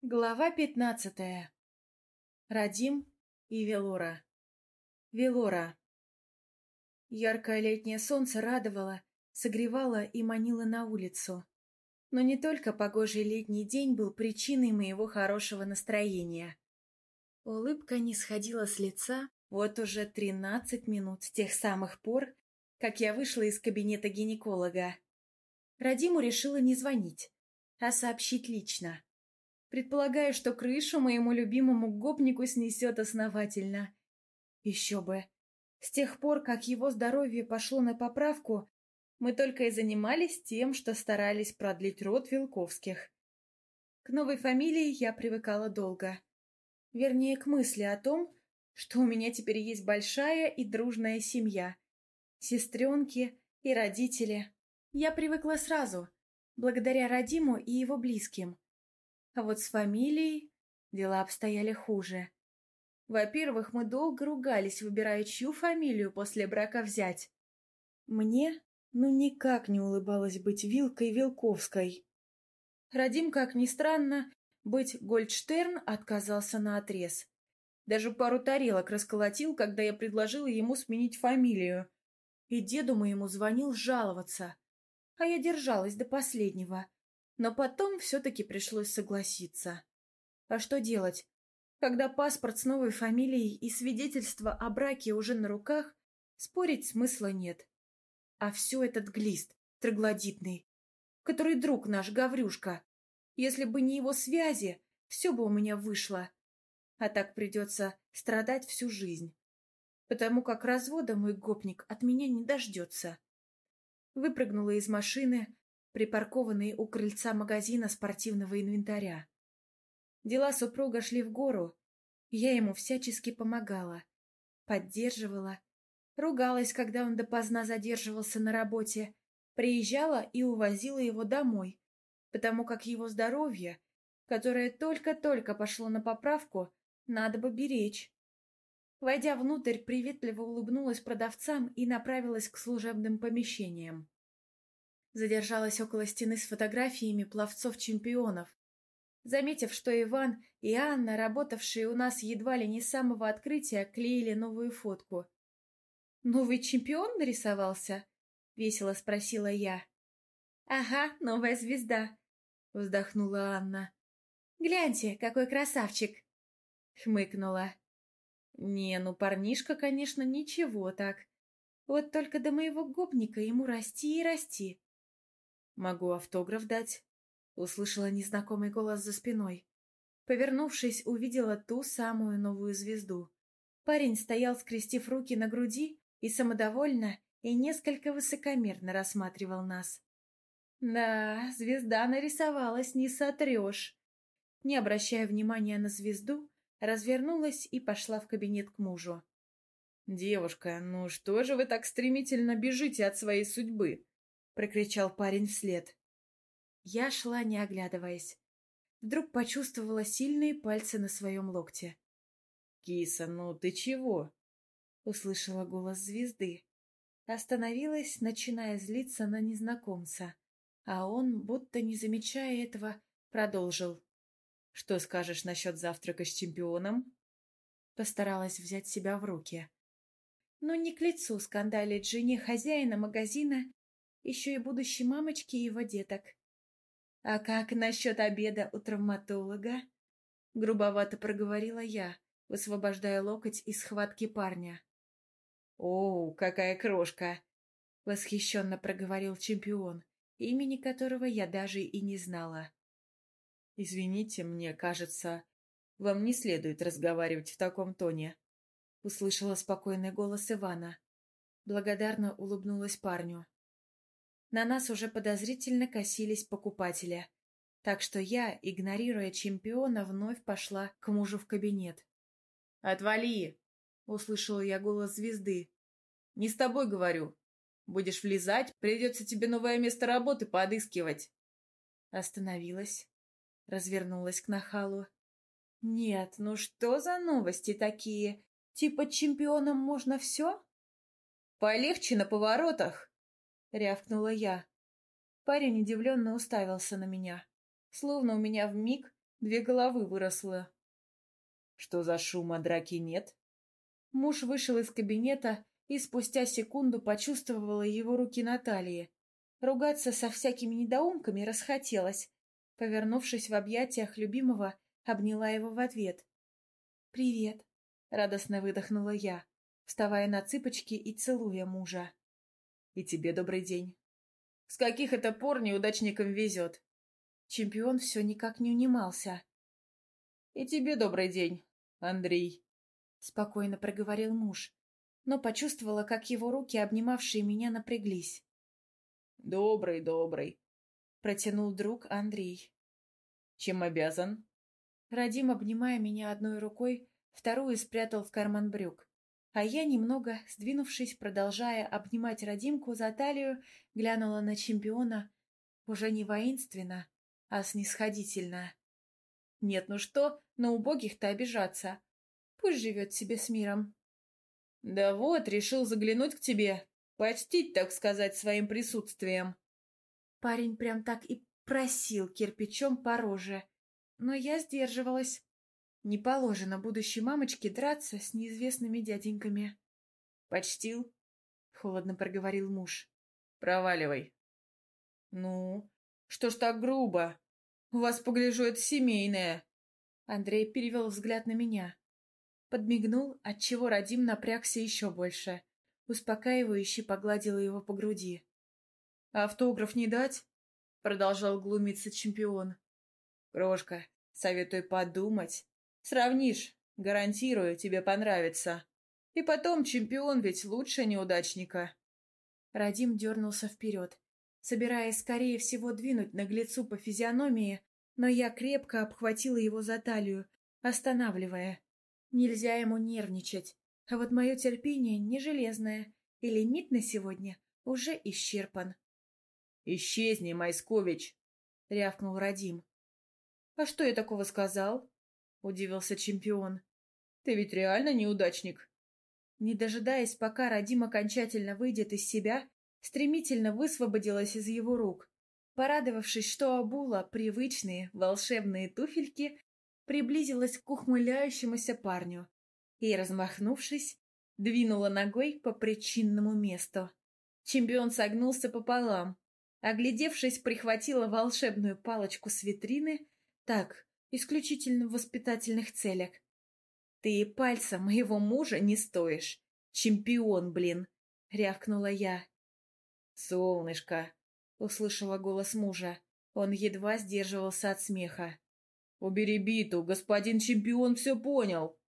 Глава 15. Радим и Велора. Велора. Яркое летнее солнце радовало, согревало и манило на улицу. Но не только погожий летний день был причиной моего хорошего настроения. Улыбка не сходила с лица вот уже 13 минут с тех самых пор, как я вышла из кабинета гинеколога. Радиму решила не звонить, а сообщить лично. Предполагаю, что крышу моему любимому гопнику снесет основательно. Еще бы. С тех пор, как его здоровье пошло на поправку, мы только и занимались тем, что старались продлить род Вилковских. К новой фамилии я привыкала долго. Вернее, к мысли о том, что у меня теперь есть большая и дружная семья. Сестренки и родители. Я привыкла сразу, благодаря Радиму и его близким. А вот с фамилией дела обстояли хуже. Во-первых, мы долго ругались, выбирая, чью фамилию после брака взять. Мне, никак не улыбалось быть Вилкой Вилковской. Радим, как ни странно, быть Гольдштерн отказался наотрез. Даже пару тарелок расколотил, когда я предложила ему сменить фамилию. И деду моему звонил жаловаться. А я держалась до последнего. Но потом все-таки пришлось согласиться. А что делать? Когда паспорт с новой фамилией и свидетельство о браке уже на руках, спорить смысла нет. А все этот глист, троглодитный, который друг наш Гаврюшка. Если бы не его связи, все бы у меня вышло. А так придется страдать всю жизнь. Потому как развода мой гопник от меня не дождется. Выпрыгнула из машины, припаркованной у крыльца магазина спортивного инвентаря. Дела супруга шли в гору, и я ему всячески помогала, поддерживала, ругалась, когда он допоздна задерживался на работе, приезжала и увозила его домой, потому как его здоровье, которое только-только пошло на поправку, надо бы беречь. Войдя внутрь, приветливо улыбнулась продавцам и направилась к служебным помещениям. Задержалась около стены с фотографиями пловцов-чемпионов. Заметив, что Иван и Анна, работавшие у нас едва ли не с самого открытия, клеили новую фотку. «Новый чемпион нарисовался?» — весело спросила я. «Ага, новая звезда», — вздохнула Анна. «Гляньте, какой красавчик!» — хмыкнула. «Не, парнишка, конечно, ничего так. Вот только до моего гопника ему расти и расти». «Могу автограф дать?» — услышала незнакомый голос за спиной. Повернувшись, увидела ту самую новую звезду. Парень стоял, скрестив руки на груди, и самодовольно и несколько высокомерно рассматривал нас. Да, звезда нарисовалась, не сотрешь. Не обращая внимания на звезду, развернулась и пошла в кабинет к мужу. «Девушка, что же вы так стремительно бежите от своей судьбы?» — прокричал парень вслед. Я шла, не оглядываясь. Вдруг почувствовала сильные пальцы на своем локте. «Киса, ты чего?» — услышала голос звезды. Остановилась, начиная злиться на незнакомца, а он, будто не замечая этого, продолжил. «Что скажешь насчет завтрака с чемпионом?» Постаралась взять себя в руки. Не к лицу скандалить жене хозяина магазина, еще и будущей мамочки его деток. «А как насчет обеда у травматолога?» — грубовато проговорила я, высвобождая локоть из схватки парня. «О, какая крошка!» — восхищенно проговорил чемпион, имени которого я даже и не знала. «Извините, мне кажется, вам не следует разговаривать в таком тоне», — услышала спокойный голос Ивана. Благодарно улыбнулась парню. На нас уже подозрительно косились покупатели, так что я, игнорируя чемпиона, вновь пошла к мужу в кабинет. «Отвали!» — услышала я голос звезды. «Не с тобой говорю. Будешь влезать, придется тебе новое место работы поотыскивать». Остановилась, развернулась к нахалу. «Нет, что за новости такие? Типа чемпионам можно все?» «Полегче на поворотах!» — рявкнула я. Парень удивленно уставился на меня, словно у меня вмиг 2 головы выросло. Что за шум, а драки нет? Муж вышел из кабинета и спустя секунду почувствовала его руки на талии. Ругаться со всякими недоумками расхотелось. Повернувшись в объятиях любимого, обняла его в ответ. «Привет», — радостно выдохнула я, вставая на цыпочки и целуя мужа. «И тебе добрый день. С каких это пор неудачникам везет?» Чемпион все никак не унимался. «И тебе добрый день, Андрей», — спокойно проговорил муж, но почувствовала, как его руки, обнимавшие меня, напряглись. «Добрый, добрый», — протянул друг Андрей. «Чем обязан?» Радим, обнимая меня одной рукой, вторую спрятал в карман брюк. А я, немного сдвинувшись, продолжая обнимать Радимку за талию, глянула на чемпиона уже не воинственно, а снисходительно. Нет, ну что, на убогих-то обижаться. Пусть живет себе с миром. «Да вот, решил заглянуть к тебе, почтить, так сказать, своим присутствием». Парень прям так и просил кирпичом по роже, но я сдерживалась. Не положено будущей мамочке драться с неизвестными дяденьками. «Почтил?» — холодно проговорил муж. «Проваливай». «Ну, что ж так грубо? У вас, погляжу, это семейное». Андрей перевел взгляд на меня. Подмигнул, отчего Радим напрягся еще больше. Успокаивающе погладила его по груди. «Автограф не дать?» — продолжал глумиться чемпион. «Крошка, советую подумать. Сравнишь, гарантирую, тебе понравится. И потом, чемпион ведь лучше неудачника». Радим дернулся вперед, собираясь скорее всего двинуть наглецу по физиономии, но я крепко обхватила его за талию, останавливая. Нельзя ему нервничать, а вот мое терпение не железное, и лимит на сегодня уже исчерпан. «Исчезни, Майскович!» — рявкнул Радим. «А что я такого сказал?» — удивился чемпион. «Ты ведь реально неудачник?» Не дожидаясь, пока Радим окончательно выйдет из себя, стремительно высвободилась из его рук. Порадовавшись, что обула привычные волшебные туфельки, приблизилась к ухмыляющемуся парню и, размахнувшись, двинула ногой по причинному месту. Чемпион согнулся пополам. Оглядевшись, прихватила волшебную палочку с витрины, так, исключительно в воспитательных целях. «Ты и пальца моего мужа не стоишь. Чемпион, блин!» — рявкнула я. «Солнышко!» — услышала голос мужа. Он едва сдерживался от смеха. «Убери биту, господин чемпион все понял!»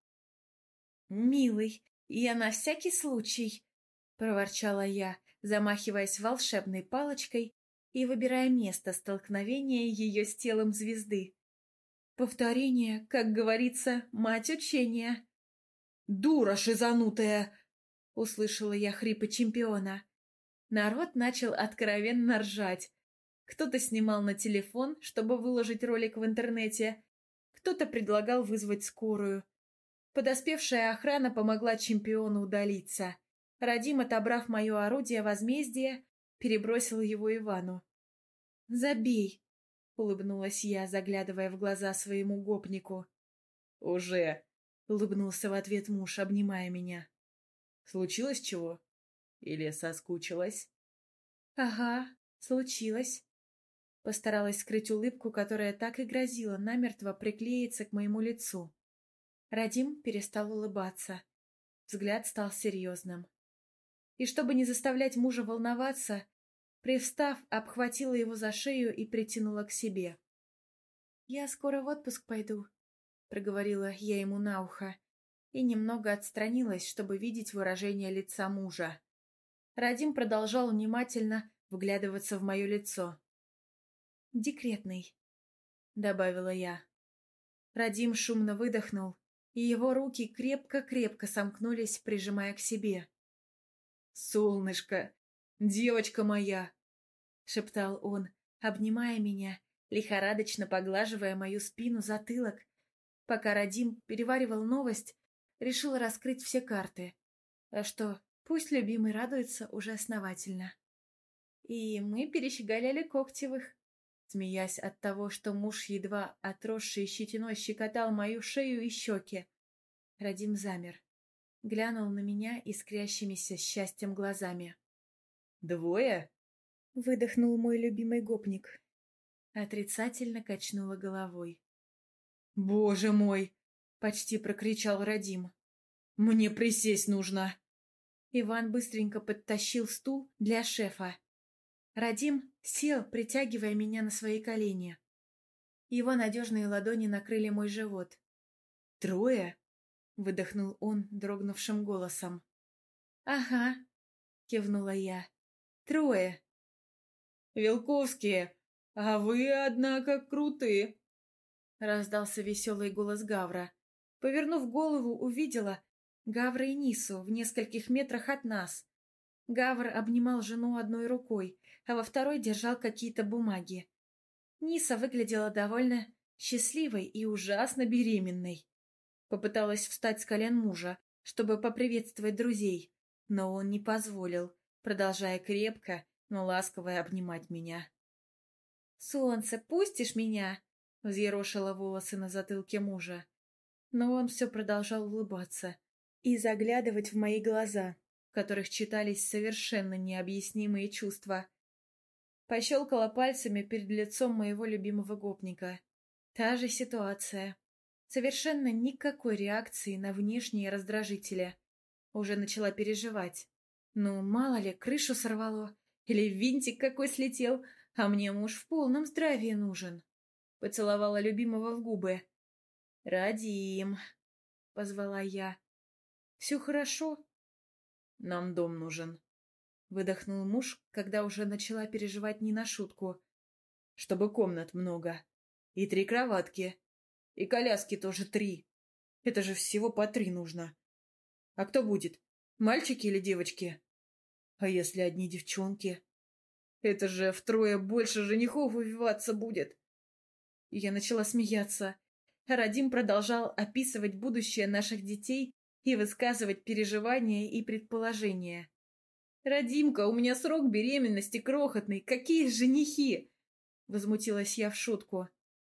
«Милый, я на всякий случай!» — проворчала я, замахиваясь волшебной палочкой и выбирая место столкновения ее с телом звезды. Повторение, как говорится, мать учения. «Дура шизанутая!» — услышала я хрипы чемпиона. Народ начал откровенно ржать. Кто-то снимал на телефон, чтобы выложить ролик в интернете, кто-то предлагал вызвать скорую. Подоспевшая охрана помогла чемпиону удалиться. Радим, отобрав мое орудие возмездия, перебросил его Ивану. «Забей!» — улыбнулась я, заглядывая в глаза своему гопнику. «Уже!» — улыбнулся в ответ муж, обнимая меня. «Случилось чего? Или соскучилась?» «Ага, случилось». Постаралась скрыть улыбку, которая так и грозила намертво приклеиться к моему лицу. Радим перестал улыбаться. Взгляд стал серьезным. И чтобы не заставлять мужа волноваться, привстав, обхватила его за шею и притянула к себе. «Я скоро в отпуск пойду», — проговорила я ему на ухо, и немного отстранилась, чтобы видеть выражение лица мужа. Радим продолжал внимательно вглядываться в мое лицо. «Декретный», — добавила я. Радим шумно выдохнул, и его руки крепко-крепко сомкнулись, прижимая к себе. «Солнышко! Девочка моя!» — шептал он, обнимая меня, лихорадочно поглаживая мою спину, затылок. Пока Радим переваривал новость, решил раскрыть все карты. А что, пусть любимый радуется уже основательно. И мы перещеголяли Когтевых. смеясь от того, что муж, едва отросший щетиной, щекотал мою шею и щеки. Радим замер, глянул на меня искрящимися счастьем глазами. «Двое?» — выдохнул мой любимый гопник. Отрицательно качнула головой. «Боже мой!» — почти прокричал Радим. «Мне присесть нужно!» Иван быстренько подтащил стул для шефа. Радим сел, притягивая меня на свои колени. Его надежные ладони накрыли мой живот. «Трое?» — выдохнул он дрогнувшим голосом. «Ага», — кивнула я. «Трое». «Вилковские, а вы, однако, крутые!» Раздался веселый голос Гавра. Повернув голову, увидела Гавра и Нису в нескольких метрах от нас. Гавр обнимал жену одной рукой, а во второй держал какие-то бумаги. Ниса выглядела довольно счастливой и ужасно беременной. Попыталась встать с колен мужа, чтобы поприветствовать друзей, но он не позволил, продолжая крепко, но ласково обнимать меня. «Солнце, пустишь меня?» — взъерошила волосы на затылке мужа. Но он все продолжал улыбаться и заглядывать в мои глаза, в которых читались совершенно необъяснимые чувства. Пощелкала пальцами перед лицом моего любимого гопника. Та же ситуация. Совершенно никакой реакции на внешние раздражители. Уже начала переживать. Ну, мало ли, крышу сорвало. Или винтик какой слетел, а мне муж в полном здравии нужен. Поцеловала любимого в губы. «Радим», — позвала я. «Все хорошо?» «Нам дом нужен», — выдохнул муж, когда уже начала переживать не на шутку. «Чтобы комнат много. И 3 кроватки. И коляски тоже 3. Это же всего по 3 нужно. А кто будет? Мальчики или девочки? А если одни девчонки? Это же втрое больше женихов увиваться будет». Я начала смеяться. Радим продолжал описывать будущее наших детей и высказывать переживания и предположения. «Радимка, у меня срок беременности крохотный. Какие женихи?» Возмутилась я в шутку.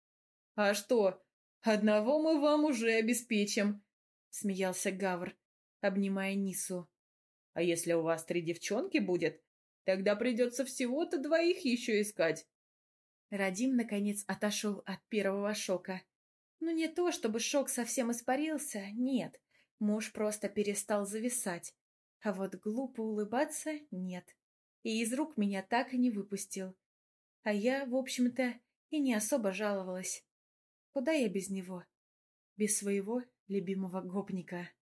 «А что, одного мы вам уже обеспечим», — смеялся Гавр, обнимая Нису. «А если у вас 3 девчонки будет, тогда придется всего-то 2 еще искать». Радим, наконец, отошел от первого шока. Ну, не то, чтобы шок совсем испарился, нет. Муж просто перестал зависать. А вот глупо улыбаться — нет. И из рук меня так и не выпустил. А я, в общем-то, и не особо жаловалась. Куда я без него? Без своего любимого гопника.